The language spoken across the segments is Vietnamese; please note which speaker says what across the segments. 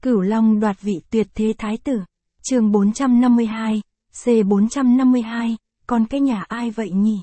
Speaker 1: Cửu Long đoạt vị tuyệt thế thái tử. Chương 452, C452, còn cái nhà ai vậy nhỉ?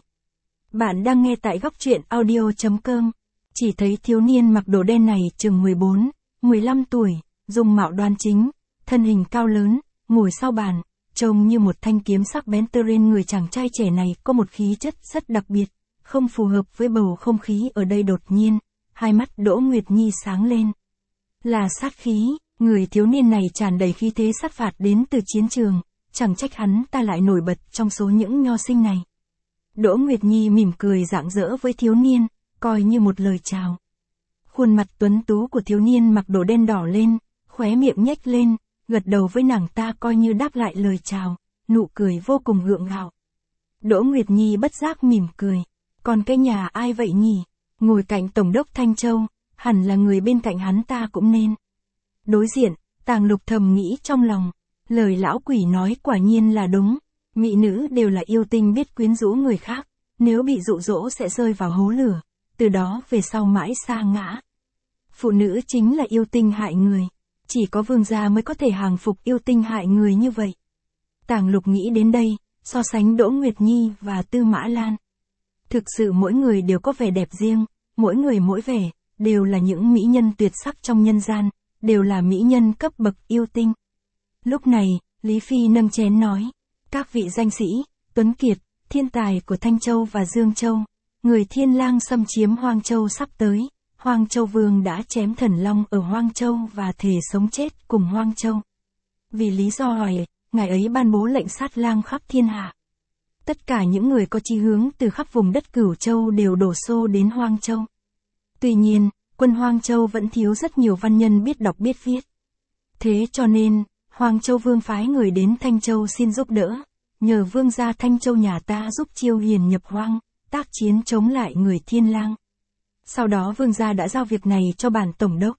Speaker 1: Bạn đang nghe tại góc truyện audio.com. Chỉ thấy thiếu niên mặc đồ đen này chừng 14, 15 tuổi, dung mạo đoan chính, thân hình cao lớn, ngồi sau bàn, trông như một thanh kiếm sắc bén. Trên người chàng trai trẻ này có một khí chất rất đặc biệt, không phù hợp với bầu không khí ở đây. Đột nhiên, hai mắt Đỗ Nguyệt Nhi sáng lên. Là sát khí, người thiếu niên này tràn đầy khí thế sát phạt đến từ chiến trường, chẳng trách hắn ta lại nổi bật trong số những nho sinh này. Đỗ Nguyệt Nhi mỉm cười rạng rỡ với thiếu niên, coi như một lời chào. Khuôn mặt tuấn tú của thiếu niên mặc đồ đen đỏ lên, khóe miệng nhếch lên, gật đầu với nàng ta coi như đáp lại lời chào, nụ cười vô cùng gượng gạo. Đỗ Nguyệt Nhi bất giác mỉm cười, còn cái nhà ai vậy nhỉ? Ngồi cạnh Tổng đốc Thanh Châu, hẳn là người bên cạnh hắn ta cũng nên. Đối diện, Tàng Lục thầm nghĩ trong lòng, lời lão quỷ nói quả nhiên là đúng, mỹ nữ đều là yêu tinh biết quyến rũ người khác, nếu bị dụ dỗ sẽ rơi vào hố lửa, từ đó về sau mãi sa ngã. Phụ nữ chính là yêu tinh hại người, chỉ có vương gia mới có thể hàng phục yêu tinh hại người như vậy. Tàng Lục nghĩ đến đây, so sánh Đỗ Nguyệt Nhi và Tư Mã Lan. Thực sự mỗi người đều có vẻ đẹp riêng, mỗi người mỗi vẻ, đều là những mỹ nhân tuyệt sắc trong nhân gian, đều là mỹ nhân cấp bậc yêu tinh. Lúc này, Lý Phi nâng chén nói, các vị danh sĩ, tuấn kiệt, thiên tài của Thanh Châu và Dương Châu, người Thiên Lang xâm chiếm Hoang Châu sắp tới, Hoang Châu Vương đã chém Thần Long ở Hoang Châu và thề sống chết cùng Hoang Châu. Vì lý do hỏi, ngài ấy ban bố lệnh sát lang khắp thiên hạ. Tất cả những người có chí hướng từ khắp vùng đất Cửu Châu đều đổ xô đến Hoang Châu. Tuy nhiên, quân Hoang Châu vẫn thiếu rất nhiều văn nhân biết đọc biết viết. Thế cho nên, Hoang Châu Vương phái người đến Thanh Châu xin giúp đỡ, nhờ vương gia Thanh Châu nhà ta giúp Chiêu Hiền nhập hoang, tác chiến chống lại người Thiên Lang. Sau đó vương gia đã giao việc này cho bản tổng đốc.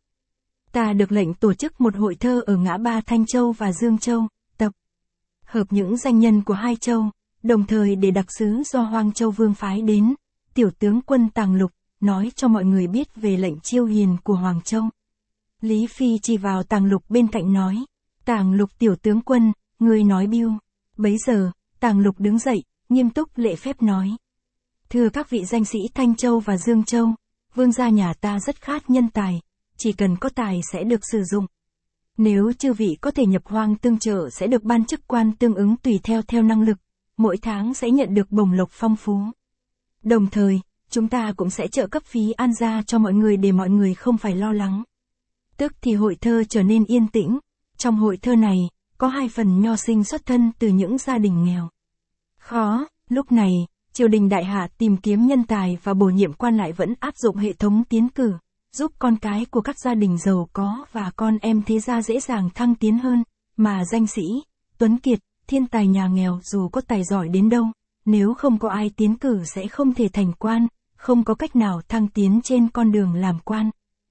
Speaker 1: Ta được lệnh tổ chức một hội thơ ở ngã ba Thanh Châu và Dương Châu, tập hợp những danh nhân của hai châu, đồng thời để đặc sứ do Hoang Châu Vương phái đến, tiểu tướng quân Tàng Lục, nói cho mọi người biết về lệnh Chiêu Hiền của Hoàng Châu. Lý Phi chỉ vào Tàng Lục bên cạnh nói, Tàng Lục tiểu tướng quân, ngươi nói biêu. Bấy giờ, Tàng Lục đứng dậy, nghiêm túc lễ phép nói. Thưa các vị danh sĩ Thanh Châu và Dương Châu, vương gia nhà ta rất khát nhân tài, chỉ cần có tài sẽ được sử dụng. Nếu chư vị có thể nhập hoang tương trợ sẽ được ban chức quan tương ứng tùy theo năng lực, mỗi tháng sẽ nhận được bổng lộc phong phú. Đồng thời, chúng ta cũng sẽ trợ cấp phí an gia cho mọi người để mọi người không phải lo lắng. Tức thì hội thơ trở nên yên tĩnh, trong hội thơ này, có hai phần nho sinh xuất thân từ những gia đình nghèo. Khó, lúc này, triều đình đại hạ tìm kiếm nhân tài và bổ nhiệm quan lại vẫn áp dụng hệ thống tiến cử, giúp con cái của các gia đình giàu có và con em thế gia dễ dàng thăng tiến hơn, mà danh sĩ, tuấn kiệt, thiên tài nhà nghèo dù có tài giỏi đến đâu, nếu không có ai tiến cử sẽ không thể thành quan, không có cách nào thăng tiến trên con đường làm quan.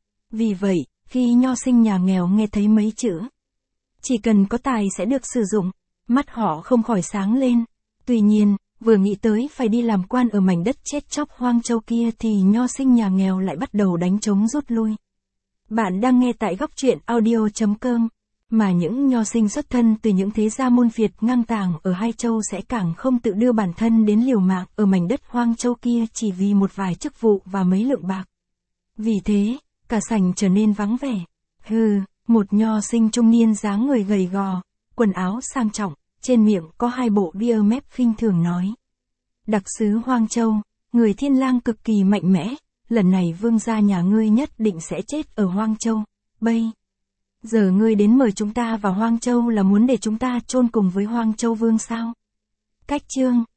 Speaker 1: Vì vậy, khi nho sinh nhà nghèo nghe thấy mấy chữ, chỉ cần có tài sẽ được sử dụng, mắt họ không khỏi sáng lên. Tuy nhiên, vừa nghĩ tới phải đi làm quan ở mảnh đất chết chóc Hoang Châu kia thì nho sinh nhà nghèo lại bắt đầu đánh trống rút lui. Bạn đang nghe tại góc truyện audio.com, mà những nho sinh xuất thân từ những thế gia môn phiệt ngang tàng ở hai châu sẽ càng không tự đưa bản thân đến liều mạng ở mảnh đất Hoang Châu kia chỉ vì một vài chức vụ và mấy lượng bạc. Vì thế, cả sảnh trở nên vắng vẻ. Một nho sinh trung niên dáng người gầy gò, quần áo sang trọng, trên miệng có hai bộ bia mép khinh thường nói. Đặc sứ Hoang Châu, người Thiên Lang cực kỳ mạnh mẽ, lần này vương gia nhà ngươi nhất định sẽ chết ở Hoang Châu. Bây giờ ngươi đến mời chúng ta vào Hoang Châu là muốn để chúng ta chôn cùng với Hoang Châu Vương sao? Cách chương